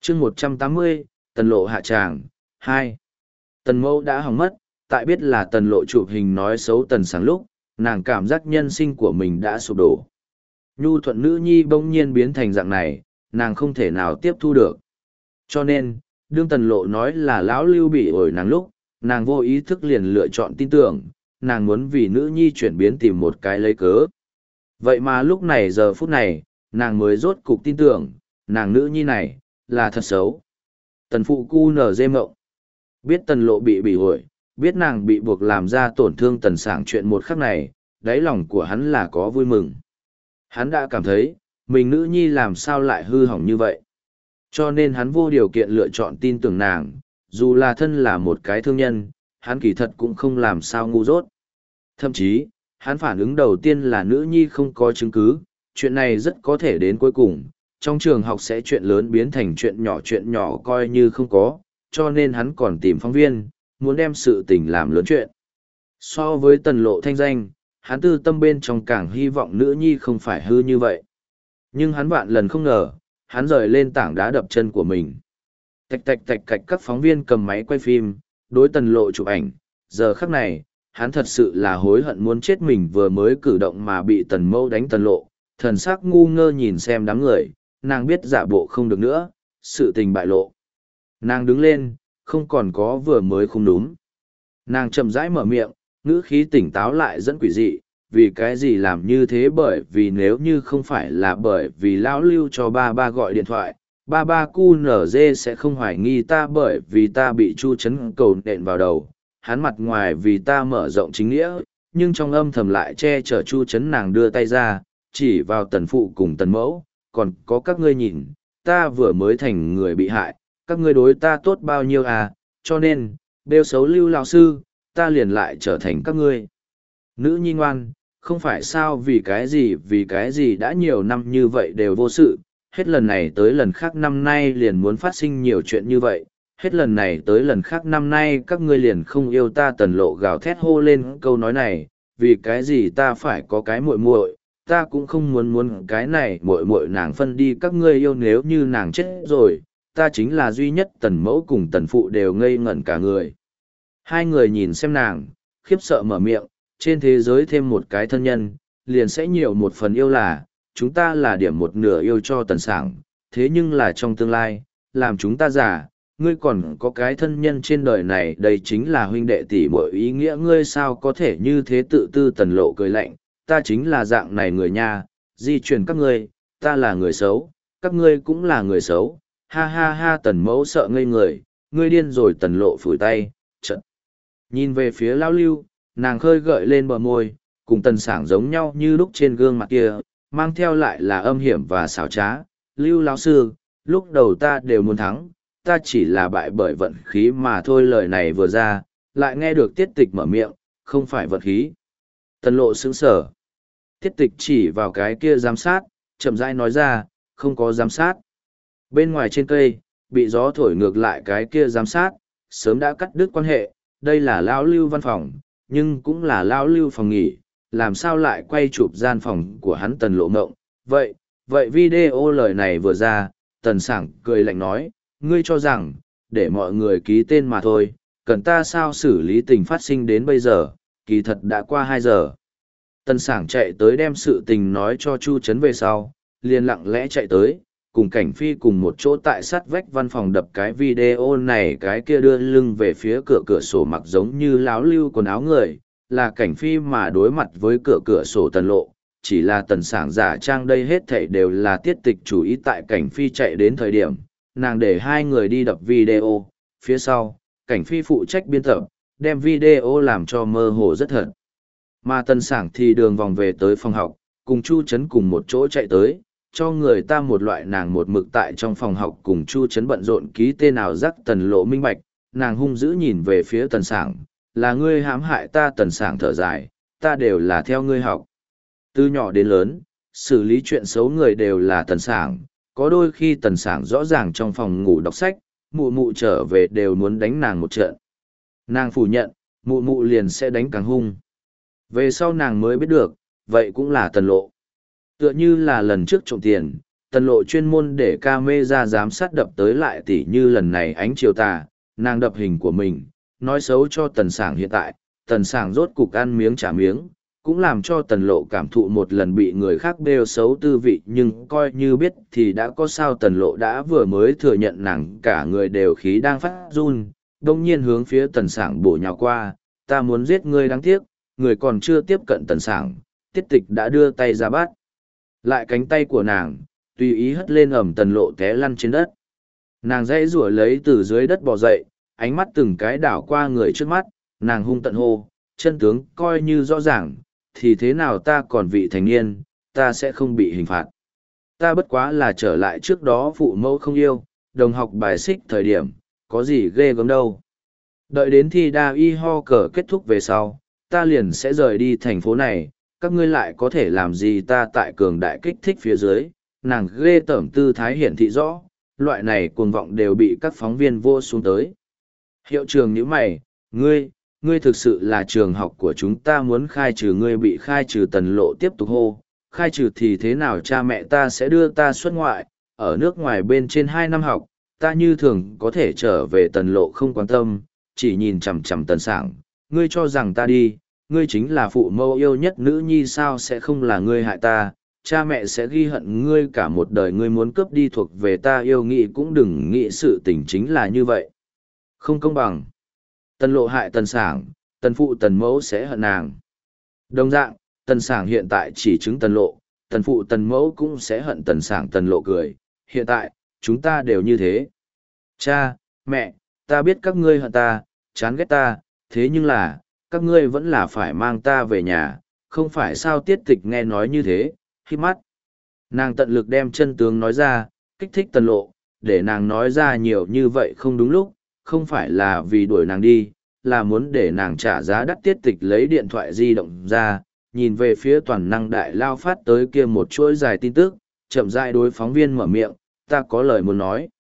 chương 180, tần lộ hạ tràng, 2. Tần mẫu đã hỏng mất, tại biết là tần lộ chụp hình nói xấu tần sáng lúc, nàng cảm giác nhân sinh của mình đã sụp đổ. Nhu thuận nữ nhi bỗng nhiên biến thành dạng này, nàng không thể nào tiếp thu được. Cho nên, đương tần lộ nói là lão lưu bị ổi nàng lúc, nàng vô ý thức liền lựa chọn tin tưởng, nàng muốn vì nữ nhi chuyển biến tìm một cái lấy cớ. Vậy mà lúc này giờ phút này, nàng mới rốt cục tin tưởng, nàng nữ nhi này, là thật xấu. Tần phụ cu nở dê mộng. Biết tần lộ bị ổi, biết nàng bị buộc làm ra tổn thương tần sảng chuyện một khắc này, đáy lòng của hắn là có vui mừng. Hắn đã cảm thấy, mình nữ nhi làm sao lại hư hỏng như vậy. Cho nên hắn vô điều kiện lựa chọn tin tưởng nàng, dù là thân là một cái thương nhân, hắn kỳ thật cũng không làm sao ngu dốt. Thậm chí, hắn phản ứng đầu tiên là nữ nhi không có chứng cứ, chuyện này rất có thể đến cuối cùng, trong trường học sẽ chuyện lớn biến thành chuyện nhỏ coi như không có, cho nên hắn còn tìm phóng viên, muốn đem sự tình làm lớn chuyện. So với tần lộ thanh danh, hắn tư tâm bên trong càng hy vọng nữ nhi không phải hư như vậy. Nhưng hắn vạn lần không ngờ, hắn rời lên tảng đá đập chân của mình. Tạch tạch tạch cạch các phóng viên cầm máy quay phim, đối tần lộ chụp ảnh, giờ khắc này, hắn thật sự là hối hận muốn chết mình vừa mới cử động mà bị tần mâu đánh tần lộ, thần sắc ngu ngơ nhìn xem đám người, nàng biết giả bộ không được nữa, sự tình bại lộ. Nàng đứng lên, không còn có vừa mới không đúng. Nàng chậm rãi mở miệng, ngữ khí tỉnh táo lại dẫn quỷ dị, vì cái gì làm như thế bởi vì nếu như không phải là bởi vì lão lưu cho ba gọi điện thoại, ba cu nở dê sẽ không hoài nghi ta bởi vì ta bị chu chấn cầu nện vào đầu, hắn mặt ngoài vì ta mở rộng chính nghĩa, nhưng trong âm thầm lại che chở chu chấn. Nàng đưa tay ra, chỉ vào tần phụ cùng tần mẫu, còn có các ngươi nhìn, ta vừa mới thành người bị hại, các ngươi đối ta tốt bao nhiêu à, cho nên, bêu xấu lưu lão sư, ta liền lại trở thành các ngươi. Nữ nhi ngoan, không phải sao vì cái gì đã nhiều năm như vậy đều vô sự, hết lần này tới lần khác năm nay liền muốn phát sinh nhiều chuyện như vậy, hết lần này tới lần khác năm nay các ngươi liền không yêu ta. Tần lộ gào thét hô lên câu nói này, vì cái gì ta phải có cái muội muội, ta cũng không muốn cái này muội muội nàng phân đi các ngươi yêu, nếu như nàng chết rồi, ta chính là duy nhất. Tần mẫu cùng tần phụ đều ngây ngẩn cả người. Hai người nhìn xem nàng, khiếp sợ mở miệng, trên thế giới thêm một cái thân nhân, liền sẽ nhiều một phần yêu là, chúng ta là điểm một nửa yêu cho tần sảng, thế nhưng là trong tương lai, làm chúng ta già, ngươi còn có cái thân nhân trên đời này, đây chính là huynh đệ tỷ muội ý nghĩa, ngươi sao có thể như thế tự tư. Tần lộ cười lạnh, ta chính là dạng này người nha, di truyền các ngươi, ta là người xấu, các ngươi cũng là người xấu, ha ha ha. Tần mẫu sợ ngây người, ngươi điên rồi. Tần lộ phủi tay, trận. Nhìn về phía lão lưu, nàng khơi gợi lên bờ môi, cùng tần sảng giống nhau như lúc trên gương mặt kia, mang theo lại là âm hiểm và xảo trá. Lưu lão sư, lúc đầu ta đều muốn thắng, ta chỉ là bại bởi vận khí mà thôi. Lời này vừa ra, lại nghe được tiết tịch mở miệng, không phải vận khí. Tần lộ sững sở. Tiết tịch chỉ vào cái kia giám sát, chậm rãi nói ra, không có giám sát. Bên ngoài trên cây, bị gió thổi ngược lại cái kia giám sát, sớm đã cắt đứt quan hệ, đây là lão lưu văn phòng, nhưng cũng là lão lưu phòng nghỉ, làm sao lại quay chụp gian phòng của hắn. Tần lộ ngộng, vậy video lời này vừa ra, tần sảng cười lạnh nói, ngươi cho rằng, để mọi người ký tên mà thôi, cần ta sao xử lý tình phát sinh đến bây giờ, kỳ thật đã qua 2 giờ. Tần sảng chạy tới đem sự tình nói cho Chu Trấn về sau, liền lặng lẽ chạy tới, cùng Cảnh Phi cùng một chỗ tại sát vách văn phòng đập cái video này. Cái kia đưa lưng về phía cửa sổ mặc giống như láo lưu quần áo người, là Cảnh Phi mà đối mặt với cửa sổ Tần lộ, chỉ là tần sảng giả trang. Đây hết thảy đều là tiết tịch chủ ý. Tại Cảnh Phi chạy đến thời điểm, nàng để 2 người đi đập video, phía sau, Cảnh Phi phụ trách biên tập, đem video làm cho mơ hồ rất thật. Mà tần sảng thì đường vòng về tới phòng học, cùng Chu Trấn cùng một chỗ chạy tới, cho người ta một loại nàng một mực tại trong phòng học cùng Chu Trấn bận rộn ký tên nào rắc. Tần lộ minh bạch, nàng hung dữ nhìn về phía tần sảng, là ngươi hãm hại ta. Tần sảng thở dài, ta đều là theo ngươi học. Từ nhỏ đến lớn, xử lý chuyện xấu người đều là tần sảng, có đôi khi tần sảng rõ ràng trong phòng ngủ đọc sách, mụ mụ trở về đều muốn đánh nàng một trận. Nàng phủ nhận, mụ mụ liền sẽ đánh càng hung. Về sau nàng mới biết được, vậy cũng là tần lộ. Tựa như là lần trước trộm tiền, tần lộ chuyên môn để camera giám sát đập tới lại tỉ như lần này ánh chiều tà, nàng đập hình của mình, nói xấu cho tần sảng hiện tại, tần sảng rốt cục ăn miếng trả miếng, cũng làm cho tần lộ cảm thụ một lần bị người khác bêu xấu tư vị, nhưng coi như biết thì đã có sao. Tần lộ đã vừa mới thừa nhận nàng cả người đều khí đang phát run, đông nhiên hướng phía tần sảng bổ nhào qua, ta muốn giết ngươi đáng tiếc, người còn chưa tiếp cận tần sảng, tiết tịch đã đưa tay ra bắt lại cánh tay của nàng, tùy ý hất lên ẩm. Tần lộ té lăn trên đất, nàng dãy rủa lấy từ dưới đất bò dậy, ánh mắt từng cái đảo qua người trước mắt, nàng hung tận hô, chân tướng coi như rõ ràng, thì thế nào ta còn vị thành niên, ta sẽ không bị hình phạt. Ta bất quá là trở lại trước đó phụ mẫu không yêu, đồng học bài xích thời điểm, có gì ghê gớm đâu. Đợi đến thi đa y ho cờ kết thúc về sau, ta liền sẽ rời đi thành phố này, các ngươi lại có thể làm gì ta. Tại cường đại kích thích phía dưới, nàng ghê tởm tư thái hiển thị rõ, loại này cuồng vọng đều bị các phóng viên vô xuống tới. Hiệu trường nhíu mày, ngươi thực sự là trường học của chúng ta muốn khai trừ ngươi. Bị khai trừ. Tần lộ tiếp tục hô, khai trừ thì thế nào, cha mẹ ta sẽ đưa ta xuất ngoại, ở nước ngoài bên trên 2 năm học, ta như thường có thể trở về. Tần lộ không quan tâm, chỉ nhìn chằm chằm tần sảng, ngươi cho rằng ta đi, ngươi chính là phụ mẫu yêu nhất nữ nhi sao, sẽ không là ngươi hại ta, cha mẹ sẽ ghi hận ngươi cả một đời, ngươi muốn cướp đi thuộc về ta yêu nghĩ cũng đừng nghĩ, sự tình chính là như vậy. Không công bằng. Tần lộ hại tần sảng, tần phụ tần mẫu sẽ hận nàng. Đồng dạng, tần sảng hiện tại chỉ chứng tần lộ, tần phụ tần mẫu cũng sẽ hận tần sảng. Tần lộ cười, hiện tại, chúng ta đều như thế. Cha, mẹ, ta biết các ngươi hận ta, chán ghét ta, thế nhưng là, các ngươi vẫn là phải mang ta về nhà, không phải sao. Tiết tịch nghe nói như thế, khi mắt. Nàng tận lực đem chân tướng nói ra, kích thích tần lộ, để nàng nói ra nhiều như vậy không đúng lúc, không phải là vì đuổi nàng đi, là muốn để nàng trả giá đắt. Tiết tịch lấy điện thoại di động ra, nhìn về phía toàn năng đại lao phát tới kia một chuỗi dài tin tức, chậm rãi đối phóng viên mở miệng, ta có lời muốn nói.